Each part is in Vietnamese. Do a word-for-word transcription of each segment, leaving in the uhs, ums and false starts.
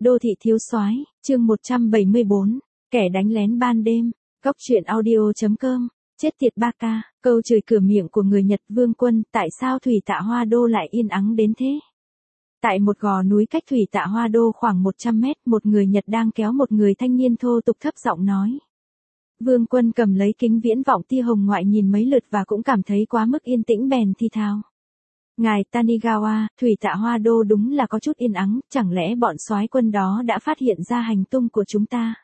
Đô thị thiếu soái, chương một trăm bảy mươi bốn, kẻ đánh lén ban đêm, Cốc truyện audio.com, chết tiệt ba ca, câu chửi cửa miệng của người Nhật Vương Quân, tại sao Thủy Tạ Hoa Đô lại yên ắng đến thế? Tại một gò núi cách Thủy Tạ Hoa Đô khoảng một trăm mét, một người Nhật đang kéo một người thanh niên thô tục thấp giọng nói. Vương Quân cầm lấy kính viễn vọng tia hồng ngoại nhìn mấy lượt và cũng cảm thấy quá mức yên tĩnh bèn thi thao. Ngài Tanigawa, Thủy Tạ Hoa Đô đúng là có chút yên ắng, chẳng lẽ bọn soái quân đó đã phát hiện ra hành tung của chúng ta?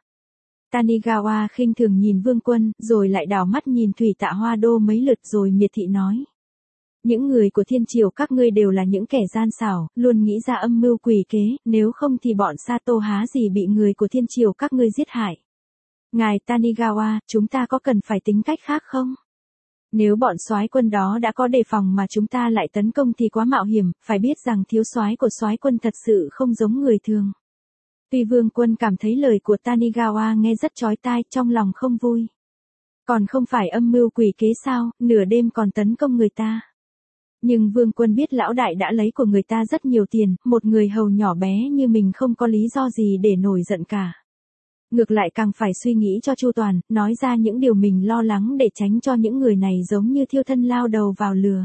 Tanigawa khinh thường nhìn Vương Quân, rồi lại đảo mắt nhìn Thủy Tạ Hoa Đô mấy lượt rồi miệt thị nói. Những người của thiên triều các ngươi đều là những kẻ gian xảo, luôn nghĩ ra âm mưu quỷ kế, nếu không thì bọn Sato há gì bị người của thiên triều các ngươi giết hại. Ngài Tanigawa, chúng ta có cần phải tính cách khác không? Nếu bọn soái quân đó đã có đề phòng mà chúng ta lại tấn công thì quá mạo hiểm, phải biết rằng thiếu soái của soái quân thật sự không giống người thường. Tuy Vương Quân cảm thấy lời của Tanigawa nghe rất chói tai, trong lòng không vui. Còn không phải âm mưu quỷ kế sao, nửa đêm còn tấn công người ta. Nhưng Vương Quân biết lão đại đã lấy của người ta rất nhiều tiền, một người hầu nhỏ bé như mình không có lý do gì để nổi giận cả. Ngược lại càng phải suy nghĩ cho chu toàn, nói ra những điều mình lo lắng để tránh cho những người này giống như thiêu thân lao đầu vào lửa.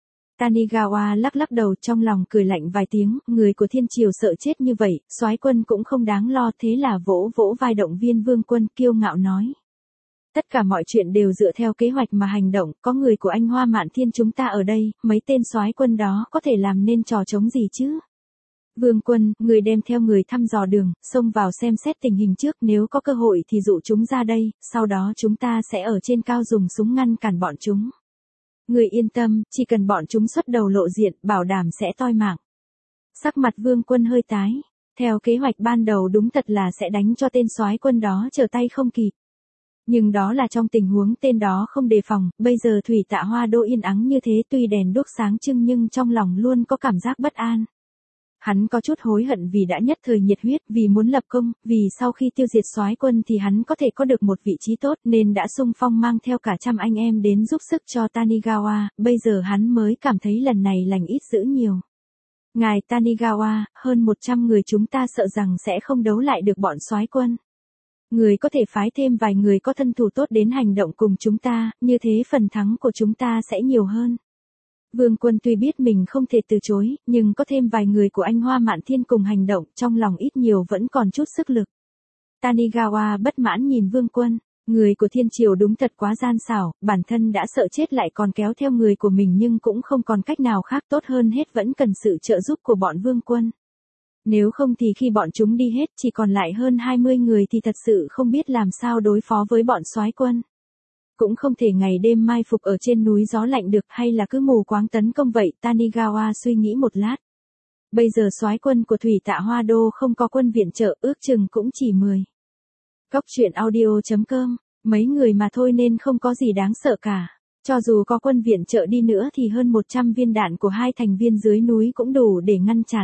Tanigawa lắc lắc đầu trong lòng cười lạnh vài tiếng, người của thiên triều sợ chết như vậy, soái quân cũng không đáng lo, thế là vỗ vỗ vai động viên Vương Quân kiêu ngạo nói. Tất cả mọi chuyện đều dựa theo kế hoạch mà hành động, có người của anh Hoa Mạn Thiên chúng ta ở đây, mấy tên soái quân đó có thể làm nên trò trống gì chứ? Vương Quân, người đem theo người thăm dò đường, xông vào xem xét tình hình trước, nếu có cơ hội thì dụ chúng ra đây, sau đó chúng ta sẽ ở trên cao dùng súng ngăn cản bọn chúng. Người yên tâm, chỉ cần bọn chúng xuất đầu lộ diện, bảo đảm sẽ toi mạng. Sắc mặt Vương Quân hơi tái, theo kế hoạch ban đầu đúng thật là sẽ đánh cho tên soái quân đó trở tay không kịp. Nhưng đó là trong tình huống tên đó không đề phòng, bây giờ Thủy Tạ Hoa Đô yên ắng như thế tuy đèn đuốc sáng trưng nhưng trong lòng luôn có cảm giác bất an. Hắn có chút hối hận vì đã nhất thời nhiệt huyết, vì muốn lập công, vì sau khi tiêu diệt soái quân thì hắn có thể có được một vị trí tốt nên đã xung phong mang theo cả trăm anh em đến giúp sức cho Tanigawa, bây giờ hắn mới cảm thấy lần này lành ít dữ nhiều. Ngài Tanigawa, hơn một trăm người chúng ta sợ rằng sẽ không đấu lại được bọn soái quân. Người có thể phái thêm vài người có thân thủ tốt đến hành động cùng chúng ta, như thế phần thắng của chúng ta sẽ nhiều hơn. Vương Quân tuy biết mình không thể từ chối, nhưng có thêm vài người của anh Hoa Mạn Thiên cùng hành động, trong lòng ít nhiều vẫn còn chút sức lực. Tanigawa bất mãn nhìn Vương Quân, người của thiên triều đúng thật quá gian xảo, bản thân đã sợ chết lại còn kéo theo người của mình nhưng cũng không còn cách nào khác, tốt hơn hết vẫn cần sự trợ giúp của bọn Vương Quân. Nếu không thì khi bọn chúng đi hết chỉ còn lại hơn hai mươi người thì thật sự không biết làm sao đối phó với bọn soái quân. Cũng không thể ngày đêm mai phục ở trên núi gió lạnh được, hay là cứ mù quáng tấn công vậy, Tanigawa suy nghĩ một lát. Bây giờ soái quân của Thủy Tạ Hoa Đô không có quân viện trợ, ước chừng cũng chỉ mười. Cốc truyện audio.com, mấy người mà thôi nên không có gì đáng sợ cả. Cho dù có quân viện trợ đi nữa thì hơn một trăm viên đạn của hai thành viên dưới núi cũng đủ để ngăn chặn.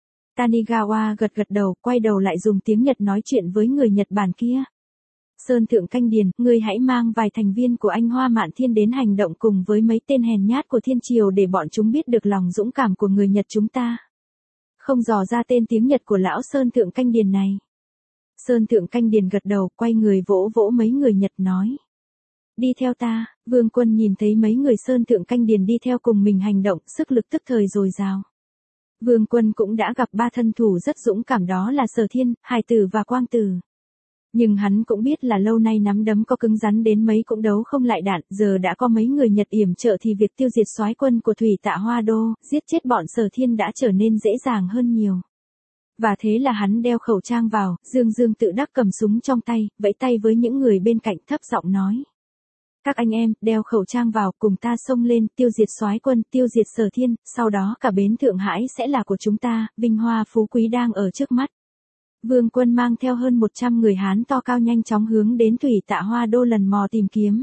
Tanigawa gật gật đầu, quay đầu lại dùng tiếng Nhật nói chuyện với người Nhật Bản kia. Sơn Thượng Canh Điền, ngươi hãy mang vài thành viên của anh Hoa Mạn Thiên đến hành động cùng với mấy tên hèn nhát của thiên triều để bọn chúng biết được lòng dũng cảm của người Nhật chúng ta. Không dò ra tên tiếng Nhật của lão Sơn Thượng Canh Điền này. Sơn Thượng Canh Điền gật đầu, quay người vỗ vỗ mấy người Nhật nói. Đi theo ta. Vương Quân nhìn thấy mấy người Sơn Thượng Canh Điền đi theo cùng mình hành động, sức lực tức thời dồi dào. Vương Quân cũng đã gặp ba thân thủ rất dũng cảm, đó là Sở Thiên, Hải Tử và Quang Tử. Nhưng hắn cũng biết là lâu nay nắm đấm có cứng rắn đến mấy cũng đấu không lại đạn, giờ đã có mấy người Nhật yểm trợ thì việc tiêu diệt soái quân của Thủy Tạ Hoa Đô, giết chết bọn Sở Thiên đã trở nên dễ dàng hơn nhiều. Và thế là hắn đeo khẩu trang vào, dương dương tự đắc cầm súng trong tay, vẫy tay với những người bên cạnh thấp giọng nói. Các anh em, đeo khẩu trang vào, cùng ta xông lên, tiêu diệt soái quân, tiêu diệt Sở Thiên, sau đó cả bến Thượng Hải sẽ là của chúng ta, vinh hoa phú quý đang ở trước mắt. Vương Quân mang theo hơn một trăm người Hán to cao nhanh chóng hướng đến Thủy Tạ Hoa Đô lần mò tìm kiếm.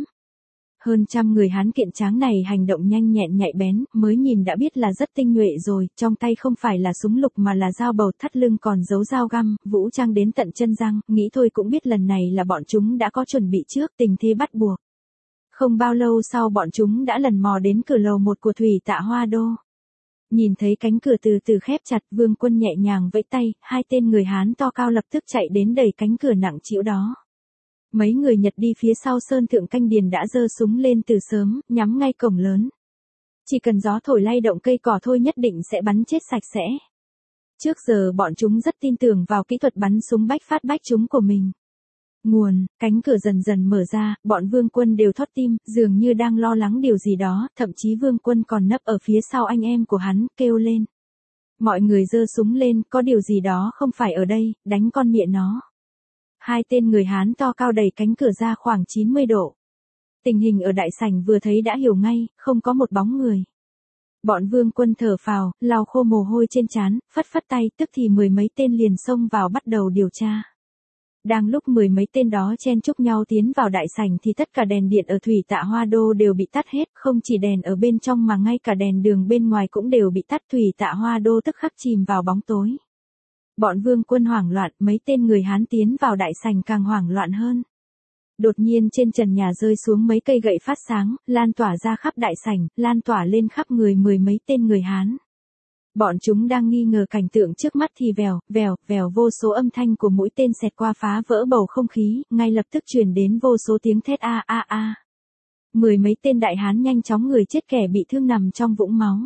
Hơn trăm người Hán kiện tráng này hành động nhanh nhẹn nhạy bén, mới nhìn đã biết là rất tinh nhuệ rồi, trong tay không phải là súng lục mà là dao bầu, thắt lưng còn giấu dao găm, vũ trang đến tận chân răng, nghĩ thôi cũng biết lần này là bọn chúng đã có chuẩn bị trước, tình thế bắt buộc. Không bao lâu sau bọn chúng đã lần mò đến cửa lầu một của Thủy Tạ Hoa Đô. Nhìn thấy cánh cửa từ từ khép chặt, Vương Quân nhẹ nhàng vẫy tay, hai tên người Hán to cao lập tức chạy đến đẩy cánh cửa nặng trĩu đó. Mấy người Nhật đi phía sau Sơn Thượng Canh Điền đã giơ súng lên từ sớm, nhắm ngay cổng lớn. Chỉ cần gió thổi lay động cây cỏ thôi nhất định sẽ bắn chết sạch sẽ. Trước giờ bọn chúng rất tin tưởng vào kỹ thuật bắn súng bách phát bách trúng của mình. Nguồn, cánh cửa dần dần mở ra, bọn Vương Quân đều thót tim, dường như đang lo lắng điều gì đó, thậm chí Vương Quân còn nấp ở phía sau anh em của hắn, kêu lên. Mọi người giơ súng lên, có điều gì đó không phải ở đây, đánh con mẹ nó. Hai tên người Hán to cao đẩy cánh cửa ra khoảng chín mươi độ. Tình hình ở đại sảnh vừa thấy đã hiểu ngay, không có một bóng người. Bọn Vương Quân thở phào, lau khô mồ hôi trên trán, phất phất tay, tức thì mười mấy tên liền xông vào bắt đầu điều tra. Đang lúc mười mấy tên đó chen chúc nhau tiến vào đại sảnh thì tất cả đèn điện ở Thủy Tạ Hoa Đô đều bị tắt hết, không chỉ đèn ở bên trong mà ngay cả đèn đường bên ngoài cũng đều bị tắt. Thủy Tạ Hoa Đô tức khắc chìm vào bóng tối. Bọn Vương Quân hoảng loạn, mấy tên người Hán tiến vào đại sảnh càng hoảng loạn hơn. Đột nhiên trên trần nhà rơi xuống mấy cây gậy phát sáng, lan tỏa ra khắp đại sảnh, lan tỏa lên khắp người mười mấy tên người Hán. Bọn chúng đang nghi ngờ cảnh tượng trước mắt thì vèo, vèo, vèo vô số âm thanh của mũi tên xẹt qua phá vỡ bầu không khí, ngay lập tức truyền đến vô số tiếng thét a a a. Mười mấy tên đại Hán nhanh chóng người chết kẻ bị thương nằm trong vũng máu.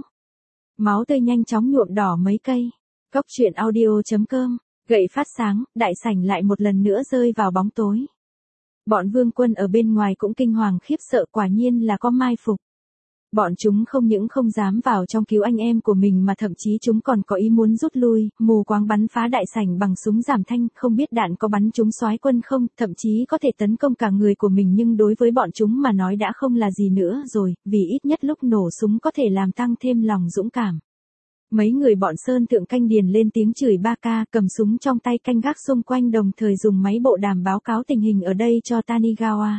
Máu tươi nhanh chóng nhuộm đỏ mấy cây. Cốc truyện audio chấm com, gậy phát sáng, đại sảnh lại một lần nữa rơi vào bóng tối. Bọn Vương Quân ở bên ngoài cũng kinh hoàng khiếp sợ, quả nhiên là có mai phục. Bọn chúng không những không dám vào trong cứu anh em của mình mà thậm chí chúng còn có ý muốn rút lui, mù quáng bắn phá đại sảnh bằng súng giảm thanh, không biết đạn có bắn trúng soái quân không, thậm chí có thể tấn công cả người của mình, nhưng đối với bọn chúng mà nói đã không là gì nữa rồi, vì ít nhất lúc nổ súng có thể làm tăng thêm lòng dũng cảm. Mấy người bọn Sơn Thượng Canh Điền lên tiếng chửi ba ca, cầm súng trong tay canh gác xung quanh, đồng thời dùng máy bộ đàm báo cáo tình hình ở đây cho Tanigawa.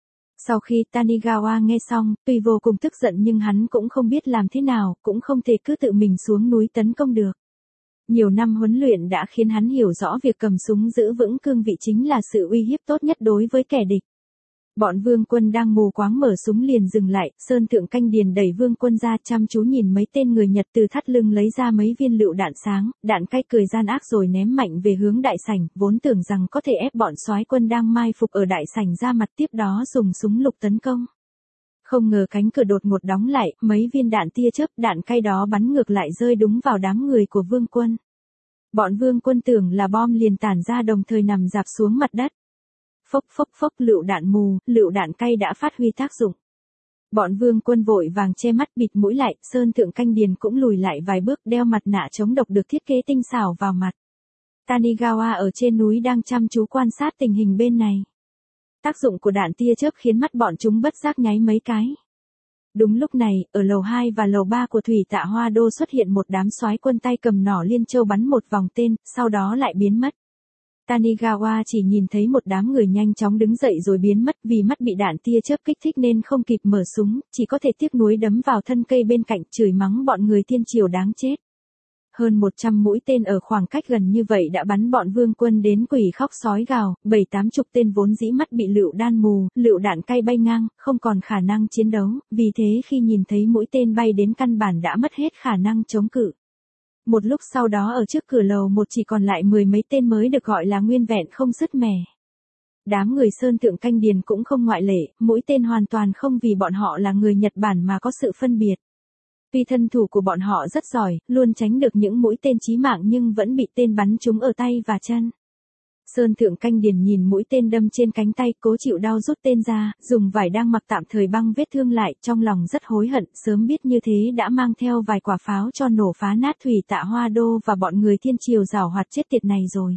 Sau khi Tanigawa nghe xong, tuy vô cùng tức giận nhưng hắn cũng không biết làm thế nào, cũng không thể cứ tự mình xuống núi tấn công được. Nhiều năm huấn luyện đã khiến hắn hiểu rõ việc cầm súng giữ vững cương vị chính là sự uy hiếp tốt nhất đối với kẻ địch. Bọn Vương Quân đang mù quáng mở súng liền dừng lại, Sơn Thượng Canh Điền đẩy Vương Quân ra chăm chú nhìn mấy tên người Nhật từ thắt lưng lấy ra mấy viên lựu đạn sáng, đạn cay cười gian ác rồi ném mạnh về hướng đại sảnh, vốn tưởng rằng có thể ép bọn soái quân đang mai phục ở đại sảnh ra mặt, tiếp đó dùng súng lục tấn công. Không ngờ cánh cửa đột ngột đóng lại, mấy viên đạn tia chớp đạn cay đó bắn ngược lại rơi đúng vào đám người của Vương Quân. Bọn Vương Quân tưởng là bom liền tản ra đồng thời nằm rạp xuống mặt đất. Phốc phốc phốc, lựu đạn mù, lựu đạn cay đã phát huy tác dụng. Bọn Vương Quân vội vàng che mắt bịt mũi lại, Sơn Thượng Canh Điền cũng lùi lại vài bước, đeo mặt nạ chống độc được thiết kế tinh xảo vào mặt. Tanigawa ở trên núi đang chăm chú quan sát tình hình bên này. Tác dụng của đạn tia chớp khiến mắt bọn chúng bất giác nháy mấy cái. Đúng lúc này, ở lầu hai và lầu ba của Thủy Tạ Hoa Đô xuất hiện một đám soái quân tay cầm nỏ liên châu bắn một vòng tên, sau đó lại biến mất. Tanigawa chỉ nhìn thấy một đám người nhanh chóng đứng dậy rồi biến mất, vì mắt bị đạn tia chớp kích thích nên không kịp mở súng, chỉ có thể tiếc nuối đấm vào thân cây bên cạnh, chửi mắng bọn người thiên triều đáng chết. Hơn một trăm mũi tên ở khoảng cách gần như vậy đã bắn bọn Vương Quân đến quỷ khóc sói gào, bảy tám chục tên vốn dĩ mắt bị lựu đạn mù, lựu đạn cay bay ngang, không còn khả năng chiến đấu, vì thế khi nhìn thấy mũi tên bay đến căn bản đã mất hết khả năng chống cự. Một lúc sau đó ở trước cửa lầu một chỉ còn lại mười mấy tên mới được gọi là nguyên vẹn không sứt mẻ. Đám người Sơn Thượng Canh Điền cũng không ngoại lệ, mũi tên hoàn toàn không vì bọn họ là người Nhật Bản mà có sự phân biệt. Tuy thân thủ của bọn họ rất giỏi, luôn tránh được những mũi tên chí mạng nhưng vẫn bị tên bắn trúng ở tay và chân. Sơn Thượng Canh Điền nhìn mũi tên đâm trên cánh tay, cố chịu đau rút tên ra, dùng vải đang mặc tạm thời băng vết thương lại, trong lòng rất hối hận, sớm biết như thế đã mang theo vài quả pháo cho nổ phá nát Thủy Tạ Hoa Đô và bọn người thiên triều giảo hoạt chết tiệt này rồi.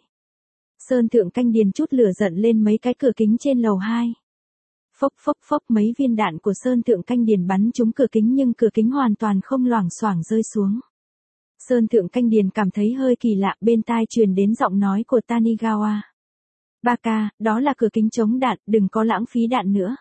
Sơn Thượng Canh Điền chút lửa giận lên mấy cái cửa kính trên lầu hai. Phốc phốc phốc, mấy viên đạn của Sơn Thượng Canh Điền bắn trúng cửa kính nhưng cửa kính hoàn toàn không loảng xoảng rơi xuống. Sơn Thượng Canh Điền cảm thấy hơi kỳ lạ, bên tai truyền đến giọng nói của Tanigawa. Ba ca, đó là cửa kính chống đạn, đừng có lãng phí đạn nữa.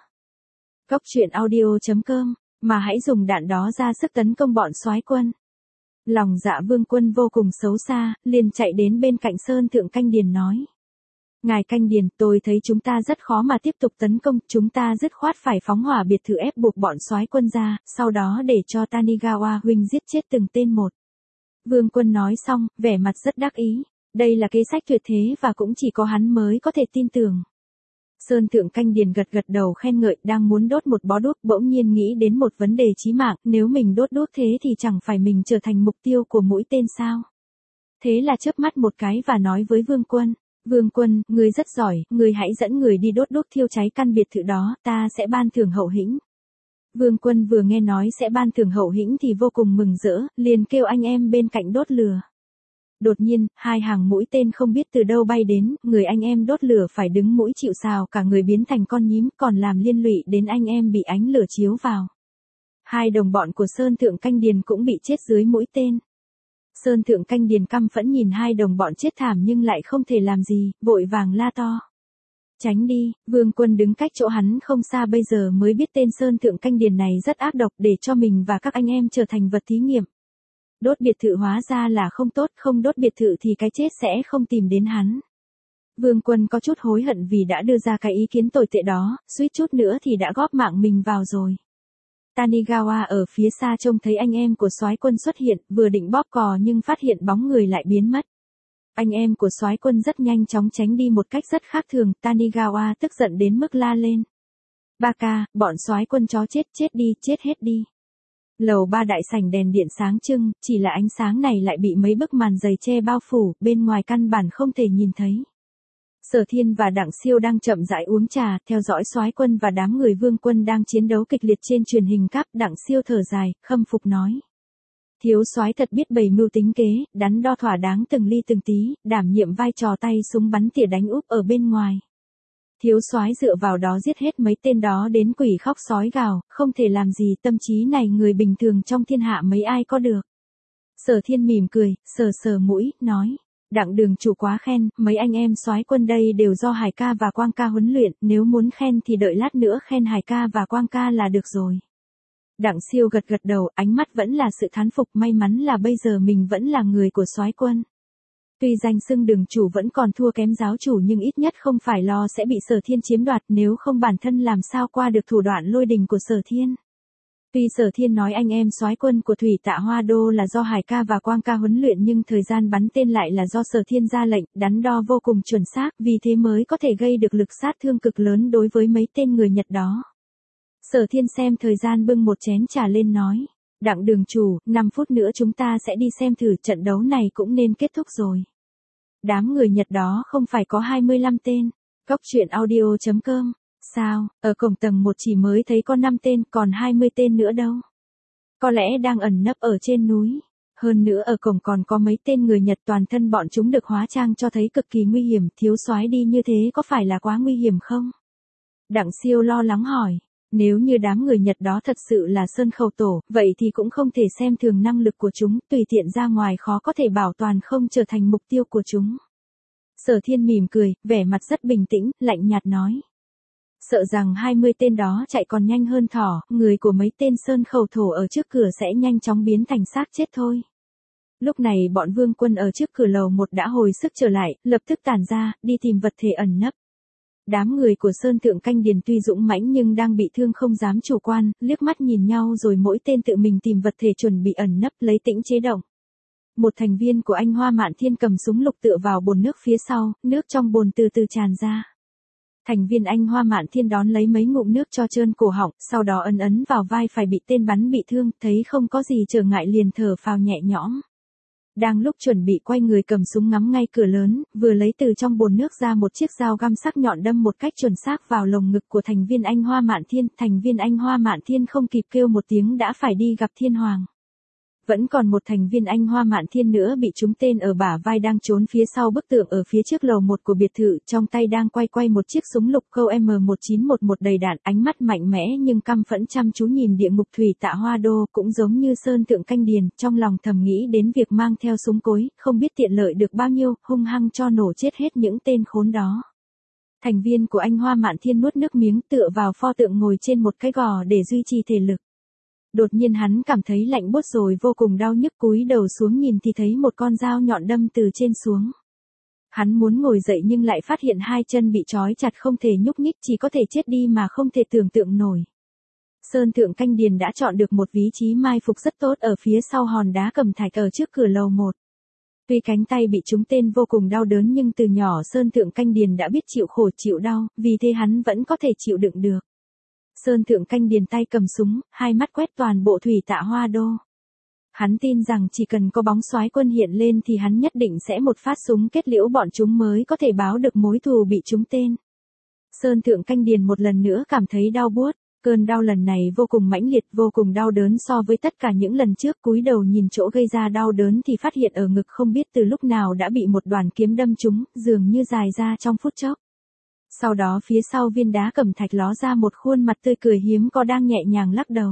Cốc truyện audio chấm com, mà hãy dùng đạn đó ra sức tấn công bọn soái quân. Lòng dạ Vương Quân vô cùng xấu xa, liền chạy đến bên cạnh Sơn Thượng Canh Điền nói. Ngài Canh Điền, tôi thấy chúng ta rất khó mà tiếp tục tấn công, chúng ta dứt khoát phải phóng hỏa biệt thự ép buộc bọn soái quân ra, sau đó để cho Tanigawa huynh giết chết từng tên một. Vương Quân nói xong, vẻ mặt rất đắc ý. Đây là kế sách tuyệt thế và cũng chỉ có hắn mới có thể tin tưởng. Sơn Thượng Canh Điền gật gật đầu khen ngợi, đang muốn đốt một bó đuốc bỗng nhiên nghĩ đến một vấn đề chí mạng, nếu mình đốt đuốc thế thì chẳng phải mình trở thành mục tiêu của mũi tên sao? Thế là chớp mắt một cái và nói với Vương Quân, Vương Quân, ngươi rất giỏi, ngươi hãy dẫn người đi đốt đuốc thiêu cháy căn biệt thự đó, ta sẽ ban thưởng hậu hĩnh. Vương Quân vừa nghe nói sẽ ban thưởng hậu hĩnh thì vô cùng mừng rỡ, liền kêu anh em bên cạnh đốt lửa. Đột nhiên, hai hàng mũi tên không biết từ đâu bay đến, người anh em đốt lửa phải đứng mũi chịu sào, cả người biến thành con nhím, còn làm liên lụy đến anh em bị ánh lửa chiếu vào. Hai đồng bọn của Sơn Thượng Canh Điền cũng bị chết dưới mũi tên. Sơn Thượng Canh Điền căm phẫn nhìn hai đồng bọn chết thảm nhưng lại không thể làm gì, vội vàng la to. Tránh đi, Vương Quân đứng cách chỗ hắn không xa bây giờ mới biết tên Sơn Thượng Canh Điền này rất ác độc để cho mình và các anh em trở thành vật thí nghiệm. Đốt biệt thự hóa ra là không tốt, không đốt biệt thự thì cái chết sẽ không tìm đến hắn. Vương Quân có chút hối hận vì đã đưa ra cái ý kiến tồi tệ đó, suýt chút nữa thì đã góp mạng mình vào rồi. Tanigawa ở phía xa trông thấy anh em của soái quân xuất hiện, vừa định bóp cò nhưng phát hiện bóng người lại biến mất. Anh em của soái quân rất nhanh chóng tránh đi một cách rất khác thường, Tanigawa tức giận đến mức la lên. Baka, bọn soái quân chó chết, chết đi, chết hết đi. Lầu ba đại sảnh đèn điện sáng trưng, chỉ là ánh sáng này lại bị mấy bức màn dày che bao phủ, bên ngoài căn bản không thể nhìn thấy. Sở Thiên và Đặng Siêu đang chậm rãi uống trà, theo dõi soái quân và đám người Vương Quân đang chiến đấu kịch liệt trên truyền hình cáp. Đặng Siêu thở dài, khâm phục nói. Thiếu soái thật biết bày mưu tính kế, đắn đo thỏa đáng từng ly từng tí, đảm nhiệm vai trò tay súng bắn tỉa đánh úp ở bên ngoài. Thiếu soái dựa vào đó giết hết mấy tên đó đến quỷ khóc sói gào, không thể làm gì, tâm trí này người bình thường trong thiên hạ mấy ai có được. Sở Thiên mỉm cười, sờ sờ mũi, nói. Đặng đường chủ quá khen, mấy anh em soái quân đây đều do Hải ca và Quang ca huấn luyện, nếu muốn khen thì đợi lát nữa khen Hải ca và Quang ca là được rồi. Đặng Siêu gật gật đầu, ánh mắt vẫn là sự thán phục, may mắn là bây giờ mình vẫn là người của soái quân. Tuy danh xưng đường chủ vẫn còn thua kém giáo chủ nhưng ít nhất không phải lo sẽ bị Sở Thiên chiếm đoạt, nếu không bản thân làm sao qua được thủ đoạn lôi đình của Sở Thiên. Tuy Sở Thiên nói anh em soái quân của Thủy Tạ Hoa Đô là do Hải ca và Quang ca huấn luyện nhưng thời gian bắn tên lại là do Sở Thiên ra lệnh, đắn đo vô cùng chuẩn xác, vì thế mới có thể gây được lực sát thương cực lớn đối với mấy tên người Nhật đó. Sở Thiên xem thời gian bưng một chén trà lên nói. Đặng đường chủ, năm phút nữa chúng ta sẽ đi xem thử, trận đấu này cũng nên kết thúc rồi. Đám người Nhật đó không phải có hai mươi lăm tên. Góc truyện audio chấm com. Sao, ở cổng tầng một chỉ mới thấy có năm tên, còn hai mươi tên nữa đâu. Có lẽ đang ẩn nấp ở trên núi. Hơn nữa ở cổng còn có mấy tên người Nhật, toàn thân bọn chúng được hóa trang cho thấy cực kỳ nguy hiểm, thiếu soái đi như thế có phải là quá nguy hiểm không? Đặng Siêu lo lắng hỏi. Nếu như đám người Nhật đó thật sự là Sơn Khẩu Tổ, vậy thì cũng không thể xem thường năng lực của chúng, tùy tiện ra ngoài khó có thể bảo toàn không trở thành mục tiêu của chúng. Sở Thiên mỉm cười, vẻ mặt rất bình tĩnh, lạnh nhạt nói. Sợ rằng hai mươi tên đó chạy còn nhanh hơn thỏ, người của mấy tên Sơn Khẩu Thổ ở trước cửa sẽ nhanh chóng biến thành xác chết thôi. Lúc này bọn Vương Quân ở trước cửa lầu một đã hồi sức trở lại, lập tức tản ra, đi tìm vật thể ẩn nấp. Đám người của Sơn Thượng Canh Điền tuy dũng mãnh nhưng đang bị thương không dám chủ quan, liếc mắt nhìn nhau rồi mỗi tên tự mình tìm vật thể chuẩn bị ẩn nấp lấy tĩnh chế động. Một thành viên của anh Hoa Mạn Thiên cầm súng lục tựa vào bồn nước phía sau, nước trong bồn từ từ tràn ra. Thành viên anh Hoa Mạn Thiên đón lấy mấy ngụm nước cho trơn cổ họng, sau đó ấn ấn vào vai phải bị tên bắn bị thương, thấy không có gì trở ngại liền thở phào nhẹ nhõm. Đang lúc chuẩn bị quay người cầm súng ngắm ngay cửa lớn, vừa lấy từ trong bồn nước ra một chiếc dao găm sắc nhọn đâm một cách chuẩn xác vào lồng ngực của thành viên anh Hoa Mạn Thiên. Thành viên anh Hoa Mạn Thiên không kịp kêu một tiếng đã phải đi gặp Thiên Hoàng. Vẫn còn một thành viên anh Hoa Mạn Thiên nữa bị trúng tên ở bả vai đang trốn phía sau bức tượng ở phía trước lầu một của biệt thự, trong tay đang quay quay một chiếc súng lục câu M một chín một một đầy đạn, ánh mắt mạnh mẽ nhưng căm phẫn chăm chú nhìn địa ngục Thủy Tạ Hoa Đô, cũng giống như Sơn Thượng Canh Điền, trong lòng thầm nghĩ đến việc mang theo súng cối, không biết tiện lợi được bao nhiêu, hung hăng cho nổ chết hết những tên khốn đó. Thành viên của anh Hoa Mạn Thiên nuốt nước miếng tựa vào pho tượng ngồi trên một cái gò để duy trì thể lực. Đột nhiên hắn cảm thấy lạnh buốt rồi vô cùng đau nhức, cúi đầu xuống nhìn thì thấy một con dao nhọn đâm từ trên xuống. Hắn muốn ngồi dậy nhưng lại phát hiện hai chân bị trói chặt không thể nhúc nhích, chỉ có thể chết đi mà không thể tưởng tượng nổi. Sơn Thượng Canh Điền đã chọn được một vị trí mai phục rất tốt ở phía sau hòn đá cẩm thạch ở trước cửa lầu một. Tuy cánh tay bị trúng tên vô cùng đau đớn nhưng từ nhỏ Sơn Thượng Canh Điền đã biết chịu khổ chịu đau, vì thế hắn vẫn có thể chịu đựng được. Sơn Thượng Canh Điền tay cầm súng, hai mắt quét toàn bộ Thủy Tạ Hoa Đô. Hắn tin rằng chỉ cần có bóng soái quân hiện lên thì hắn nhất định sẽ một phát súng kết liễu bọn chúng mới có thể báo được mối thù bị trúng tên. Sơn Thượng Canh Điền một lần nữa cảm thấy đau buốt, cơn đau lần này vô cùng mãnh liệt, vô cùng đau đớn so với tất cả những lần trước. Cúi đầu nhìn chỗ gây ra đau đớn thì phát hiện ở ngực không biết từ lúc nào đã bị một đoàn kiếm đâm trúng, dường như dài ra trong phút chốc. Sau đó phía sau viên đá cẩm thạch ló ra một khuôn mặt tươi cười hiếm có đang nhẹ nhàng lắc đầu.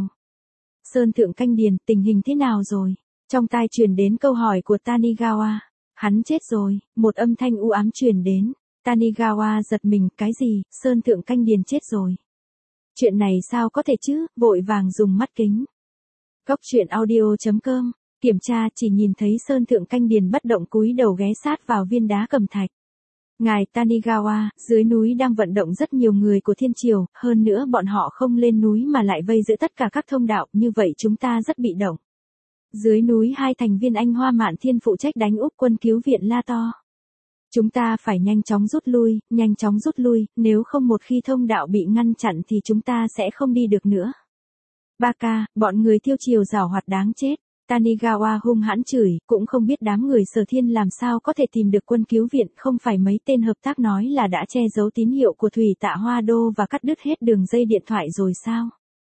Sơn Thượng Canh Điền, tình hình thế nào rồi? Trong tai truyền đến câu hỏi của Tanigawa. Hắn chết rồi, một âm thanh u ám truyền đến. Tanigawa giật mình, cái gì? Sơn Thượng Canh Điền chết rồi. Chuyện này sao có thể chứ? Vội vàng dùng mắt kính. Góc truyện audio chấm com, kiểm tra chỉ nhìn thấy Sơn Thượng Canh Điền bất động cúi đầu ghé sát vào viên đá cẩm thạch. Ngài Tanigawa, dưới núi đang vận động rất nhiều người của Thiên Triều, hơn nữa bọn họ không lên núi mà lại vây giữ tất cả các thông đạo, như vậy chúng ta rất bị động. Dưới núi hai thành viên Anh Hoa Mạn Thiên phụ trách đánh úp quân cứu viện la to. Chúng ta phải nhanh chóng rút lui, nhanh chóng rút lui, nếu không một khi thông đạo bị ngăn chặn thì chúng ta sẽ không đi được nữa. Baka, bọn người Thiêu Triều giảo hoạt đáng chết. Tanigawa hung hãn chửi, cũng không biết đám người Sở Thiên làm sao có thể tìm được quân cứu viện, không phải mấy tên hợp tác nói là đã che giấu tín hiệu của Thủy Tạ Hoa Đô và cắt đứt hết đường dây điện thoại rồi sao?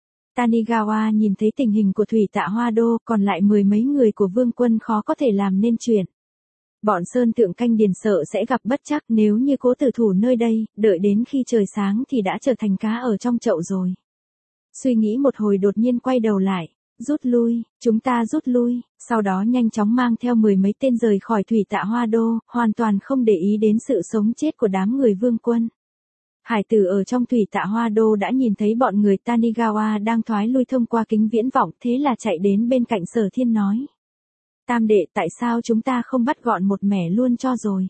Tanigawa nhìn thấy tình hình của Thủy Tạ Hoa Đô, còn lại mười mấy người của Vương quân khó có thể làm nên chuyện. Bọn Sơn Thượng Canh Điền sợ sẽ gặp bất trắc, nếu như cố tử thủ nơi đây, đợi đến khi trời sáng thì đã trở thành cá ở trong chậu rồi. Suy nghĩ một hồi đột nhiên quay đầu lại. Rút lui, chúng ta rút lui, sau đó nhanh chóng mang theo mười mấy tên rời khỏi Thủy Tạ Hoa Đô, hoàn toàn không để ý đến sự sống chết của đám người Vương quân. Hải tử ở trong Thủy Tạ Hoa Đô đã nhìn thấy bọn người Tanigawa đang thoái lui thông qua kính viễn vọng, thế là chạy đến bên cạnh Sở Thiên nói. Tam đệ, tại sao chúng ta không bắt gọn một mẻ luôn cho rồi?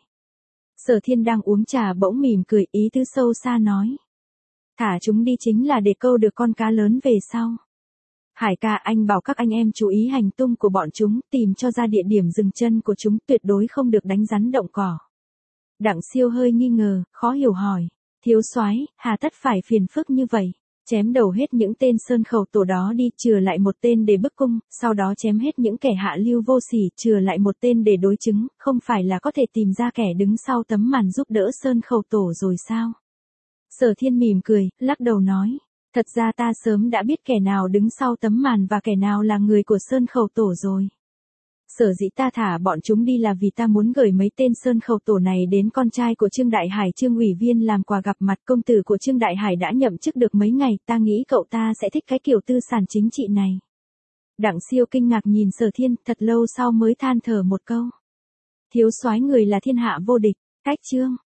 Sở Thiên đang uống trà bỗng mỉm cười, ý tứ sâu xa nói. Thả chúng đi chính là để câu được con cá lớn về sau. Hải ca, anh bảo các anh em chú ý hành tung của bọn chúng, tìm cho ra địa điểm dừng chân của chúng, tuyệt đối không được đánh rắn động cỏ. Đặng Siêu hơi nghi ngờ, khó hiểu hỏi. Thiếu soái, hà tất phải phiền phức như vậy? Chém đầu hết những tên sơn khẩu tổ đó đi, chừa lại một tên để bức cung, sau đó chém hết những kẻ hạ lưu vô sỉ, chừa lại một tên để đối chứng, không phải là có thể tìm ra kẻ đứng sau tấm màn giúp đỡ sơn khẩu tổ rồi sao? Sở Thiên mỉm cười, lắc đầu nói. Thật ra ta sớm đã biết kẻ nào đứng sau tấm màn và kẻ nào là người của Sơn Khẩu Tổ rồi. Sở dĩ ta thả bọn chúng đi là vì ta muốn gửi mấy tên Sơn Khẩu Tổ này đến con trai của Trương Đại Hải Trương ủy viên làm quà gặp mặt. Công tử của Trương Đại Hải đã nhậm chức được mấy ngày, ta nghĩ cậu ta sẽ thích cái kiểu tư sản chính trị này. Đặng Siêu kinh ngạc nhìn Sở Thiên, thật lâu sau mới than thở một câu. Thiếu soái người là thiên hạ vô địch, cách Trương.